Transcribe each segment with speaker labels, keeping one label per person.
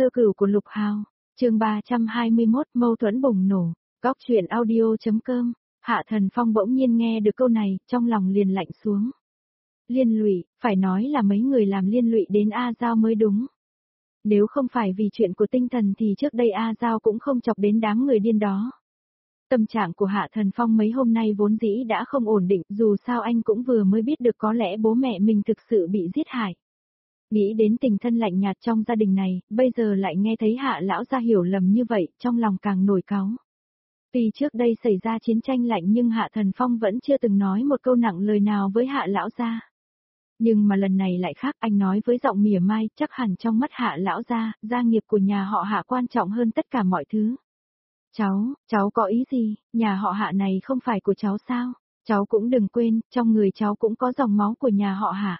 Speaker 1: Sơ cửu của Lục Hào, chương 321 mâu thuẫn bùng nổ, góc chuyện audio.com, Hạ Thần Phong bỗng nhiên nghe được câu này, trong lòng liền lạnh xuống. Liên lụy, phải nói là mấy người làm liên lụy đến A Giao mới đúng. Nếu không phải vì chuyện của tinh thần thì trước đây A Giao cũng không chọc đến đám người điên đó. Tâm trạng của Hạ Thần Phong mấy hôm nay vốn dĩ đã không ổn định, dù sao anh cũng vừa mới biết được có lẽ bố mẹ mình thực sự bị giết hại. Nghĩ đến tình thân lạnh nhạt trong gia đình này, bây giờ lại nghe thấy Hạ lão gia hiểu lầm như vậy, trong lòng càng nổi cáu. Tuy trước đây xảy ra chiến tranh lạnh nhưng Hạ Thần Phong vẫn chưa từng nói một câu nặng lời nào với Hạ lão gia. Nhưng mà lần này lại khác, anh nói với giọng mỉa mai, chắc hẳn trong mắt Hạ lão gia, gia nghiệp của nhà họ Hạ quan trọng hơn tất cả mọi thứ. Cháu có ý gì, nhà họ Hạ này không phải của cháu sao? Cháu cũng đừng quên, trong người cháu cũng có dòng máu của nhà họ Hạ.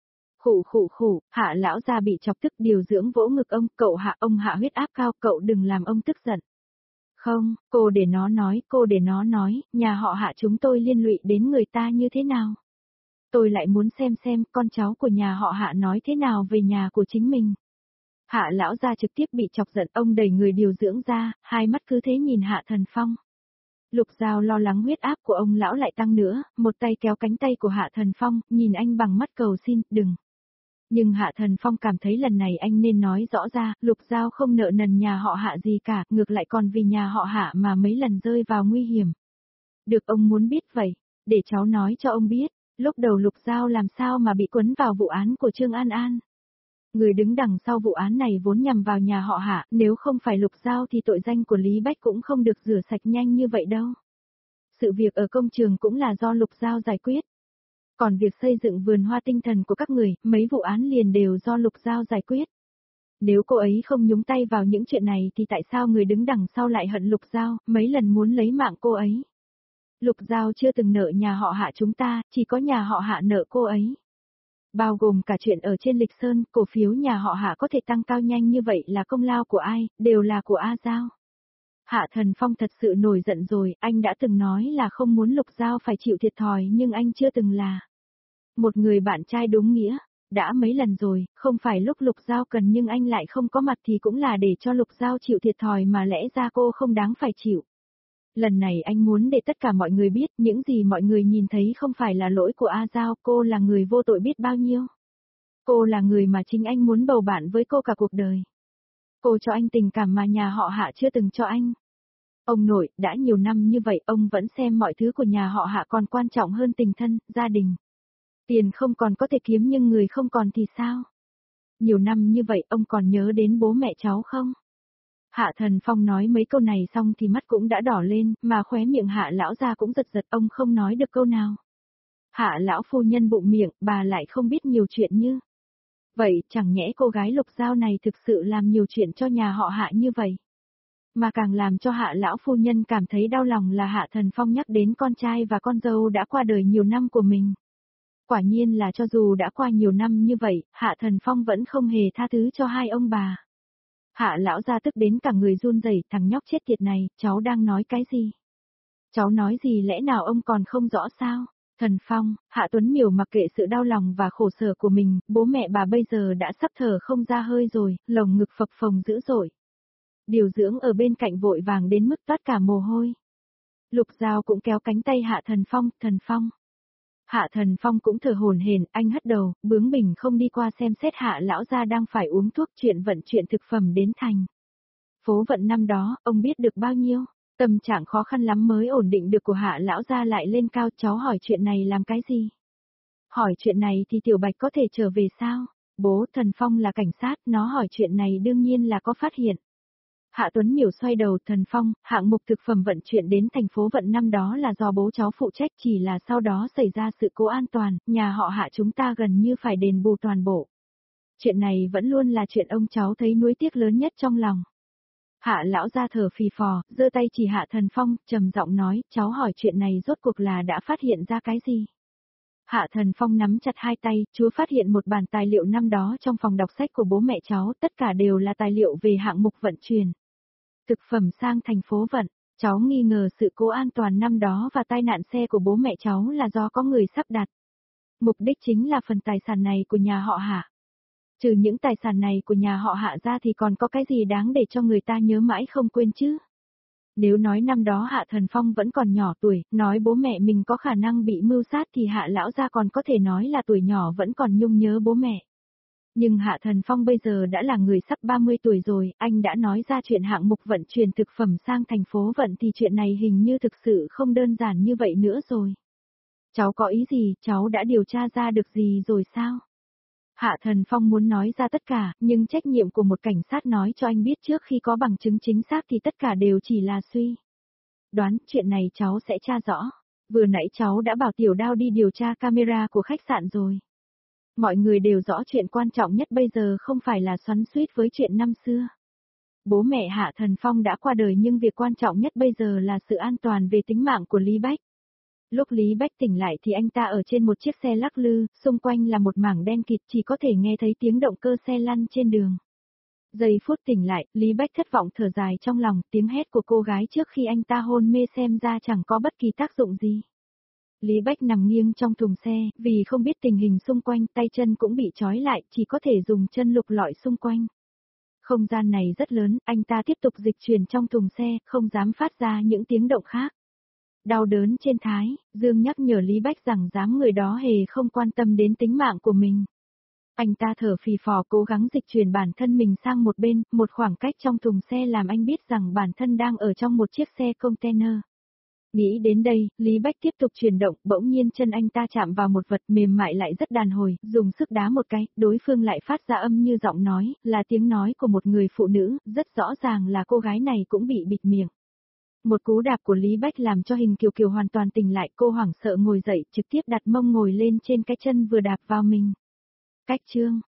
Speaker 1: Khụ, Hạ lão gia bị chọc tức điều dưỡng vỗ ngực ông, cậu Hạ, ông Hạ huyết áp cao, cậu đừng làm ông tức giận. Không, cô để nó nói, nhà họ Hạ chúng tôi liên lụy đến người ta như thế nào? Tôi lại muốn xem con cháu của nhà họ Hạ nói thế nào về nhà của chính mình. Hạ lão gia trực tiếp bị chọc giận, ông đẩy người điều dưỡng ra, hai mắt cứ thế nhìn Hạ Thần Phong. Lục Giao lo lắng huyết áp của ông lão lại tăng nữa, một tay kéo cánh tay của Hạ Thần Phong, nhìn anh bằng mắt cầu xin, đừng. Nhưng Hạ Thần Phong cảm thấy lần này anh nên nói rõ ra, Lục Giao không nợ nần nhà họ Hạ gì cả, ngược lại còn vì nhà họ Hạ mà mấy lần rơi vào nguy hiểm. Được, ông muốn biết vậy, để cháu nói cho ông biết, lúc đầu Lục Giao làm sao mà bị quấn vào vụ án của Trương An An. Người đứng đằng sau vụ án này vốn nhằm vào nhà họ Hạ, nếu không phải Lục Giao thì tội danh của Lý Bách cũng không được rửa sạch nhanh như vậy đâu. Sự việc ở công trường cũng là do Lục Giao giải quyết. Còn việc xây dựng vườn hoa tinh thần của các người, mấy vụ án liền đều do Lục Giao giải quyết. Nếu cô ấy không nhúng tay vào những chuyện này thì tại sao người đứng đằng sau lại hận Lục Giao, mấy lần muốn lấy mạng cô ấy. Lục Giao chưa từng nợ nhà họ Hạ chúng ta, chỉ có nhà họ Hạ nợ cô ấy. Bao gồm cả chuyện ở trên Lịch Sơn, cổ phiếu nhà họ Hạ có thể tăng cao nhanh như vậy là công lao của ai, đều là của A Giao. Hạ Thần Phong thật sự nổi giận rồi, anh đã từng nói là không muốn Lục Giao phải chịu thiệt thòi nhưng anh chưa từng là một người bạn trai đúng nghĩa. Đã mấy lần rồi, không phải lúc Lục Giao cần nhưng anh lại không có mặt thì cũng là để cho Lục Giao chịu thiệt thòi mà lẽ ra cô không đáng phải chịu. Lần này anh muốn để tất cả mọi người biết những gì mọi người nhìn thấy không phải là lỗi của A Giao, cô là người vô tội biết bao nhiêu. Cô là người mà chính anh muốn bầu bạn với cô cả cuộc đời. Cô cho anh tình cảm mà nhà họ Hạ chưa từng cho anh. Ông nội, đã nhiều năm như vậy ông vẫn xem mọi thứ của nhà họ Hạ còn quan trọng hơn tình thân, gia đình. Tiền không còn có thể kiếm nhưng người không còn thì sao? Nhiều năm như vậy ông còn nhớ đến bố mẹ cháu không? Hạ Thần Phong nói mấy câu này xong thì mắt cũng đã đỏ lên, mà khóe miệng Hạ lão gia cũng giật giật, ông không nói được câu nào. Hạ lão phu nhân bụng miệng, bà lại không biết nhiều chuyện như. Vậy chẳng nhẽ cô gái Lục Giao này thực sự làm nhiều chuyện cho nhà họ Hạ như vậy? Mà càng làm cho Hạ lão phu nhân cảm thấy đau lòng là Hạ Thần Phong nhắc đến con trai và con dâu đã qua đời nhiều năm của mình. Quả nhiên là cho dù đã qua nhiều năm như vậy, Hạ Thần Phong vẫn không hề tha thứ cho hai ông bà. Hạ lão gia tức đến cả người run rẩy, thằng nhóc chết tiệt này, cháu đang nói cái gì? Cháu nói gì lẽ nào ông còn không rõ sao? Thần Phong, Hạ Tuấn Miểu mặc kệ sự đau lòng và khổ sở của mình, bố mẹ bà bây giờ đã sắp thở không ra hơi rồi, lồng ngực phập phồng dữ dội. Điều dưỡng ở bên cạnh vội vàng đến mức toát cả mồ hôi. Lục Giao cũng kéo cánh tay Hạ Thần Phong, Thần Phong. Hạ Thần Phong cũng thở hổn hển, anh hất đầu, bướng bỉnh không đi qua xem xét Hạ lão gia đang phải uống thuốc chuyện vận chuyển thực phẩm đến thành phố Vận năm đó, ông biết được bao nhiêu, tâm trạng khó khăn lắm mới ổn định được của Hạ lão gia lại lên cao, cháu hỏi chuyện này làm cái gì? Hỏi chuyện này thì Tiểu Bạch có thể trở về sao? Bố, Thần Phong là cảnh sát, nó hỏi chuyện này đương nhiên là có phát hiện. Hạ Tuấn Miểu xoay đầu, Thần Phong, hạng mục thực phẩm vận chuyển đến thành phố Vận năm đó là do bố cháu phụ trách, chỉ là sau đó xảy ra sự cố an toàn, nhà họ Hạ chúng ta gần như phải đền bù toàn bộ. Chuyện này vẫn luôn là chuyện ông cháu thấy nuối tiếc lớn nhất trong lòng. Hạ lão ra thở phì phò, giơ tay chỉ Hạ Thần Phong, trầm giọng nói, cháu hỏi chuyện này rốt cuộc là đã phát hiện ra cái gì? Hạ Thần Phong nắm chặt hai tay, chúa phát hiện một bản tài liệu năm đó trong phòng đọc sách của bố mẹ cháu, tất cả đều là tài liệu về hạng mục vận chuyển thực phẩm sang thành phố Vận. Cháu nghi ngờ sự cố an toàn năm đó và tai nạn xe của bố mẹ cháu là do có người sắp đặt. Mục đích chính là phần tài sản này của nhà họ Hạ. Trừ những tài sản này của nhà họ Hạ ra thì còn có cái gì đáng để cho người ta nhớ mãi không quên chứ? Nếu nói năm đó Hạ Thần Phong vẫn còn nhỏ tuổi, nói bố mẹ mình có khả năng bị mưu sát thì Hạ lão gia còn có thể nói là tuổi nhỏ vẫn còn nhung nhớ bố mẹ. Nhưng Hạ Thần Phong bây giờ đã là người sắp 30 tuổi rồi, anh đã nói ra chuyện hạng mục vận chuyển thực phẩm sang thành phố vận thì chuyện này hình như thực sự không đơn giản như vậy nữa rồi. Cháu có ý gì, cháu đã điều tra ra được gì rồi sao? Hạ Thần Phong muốn nói ra tất cả, nhưng trách nhiệm của một cảnh sát nói cho anh biết trước khi có bằng chứng chính xác thì tất cả đều chỉ là suy đoán, chuyện này cháu sẽ tra rõ. Vừa nãy cháu đã bảo Tiểu Đao đi điều tra camera của khách sạn rồi. Mọi người đều rõ chuyện quan trọng nhất bây giờ không phải là xoắn xuýt với chuyện năm xưa. Bố mẹ Hạ Thần Phong đã qua đời nhưng việc quan trọng nhất bây giờ là sự an toàn về tính mạng của Lý Bách. Lúc Lý Bách tỉnh lại thì anh ta ở trên một chiếc xe lắc lư, xung quanh là một mảng đen kịt chỉ có thể nghe thấy tiếng động cơ xe lăn trên đường. Giây phút tỉnh lại, Lý Bách thất vọng thở dài trong lòng, tiếng hét của cô gái trước khi anh ta hôn mê xem ra chẳng có bất kỳ tác dụng gì. Lý Bách nằm nghiêng trong thùng xe, vì không biết tình hình xung quanh, tay chân cũng bị trói lại, chỉ có thể dùng chân lục lọi xung quanh. Không gian này rất lớn, anh ta tiếp tục dịch chuyển trong thùng xe, không dám phát ra những tiếng động khác. Đau đớn trên thái, Dương nhắc nhở Lý Bách rằng dám người đó hề không quan tâm đến tính mạng của mình. Anh ta thở phì phò cố gắng dịch chuyển bản thân mình sang một bên, một khoảng cách trong thùng xe làm anh biết rằng bản thân đang ở trong một chiếc xe container. Nghĩ đến đây, Lý Bách tiếp tục chuyển động, bỗng nhiên chân anh ta chạm vào một vật mềm mại lại rất đàn hồi, dùng sức đá một cái, đối phương lại phát ra âm như giọng nói, là tiếng nói của một người phụ nữ, rất rõ ràng là cô gái này cũng bị bịt miệng. Một cú đạp của Lý Bách làm cho Hình Kiều Kiều hoàn toàn tỉnh lại, cô hoảng sợ ngồi dậy, trực tiếp đặt mông ngồi lên trên cái chân vừa đạp vào mình. Cách chương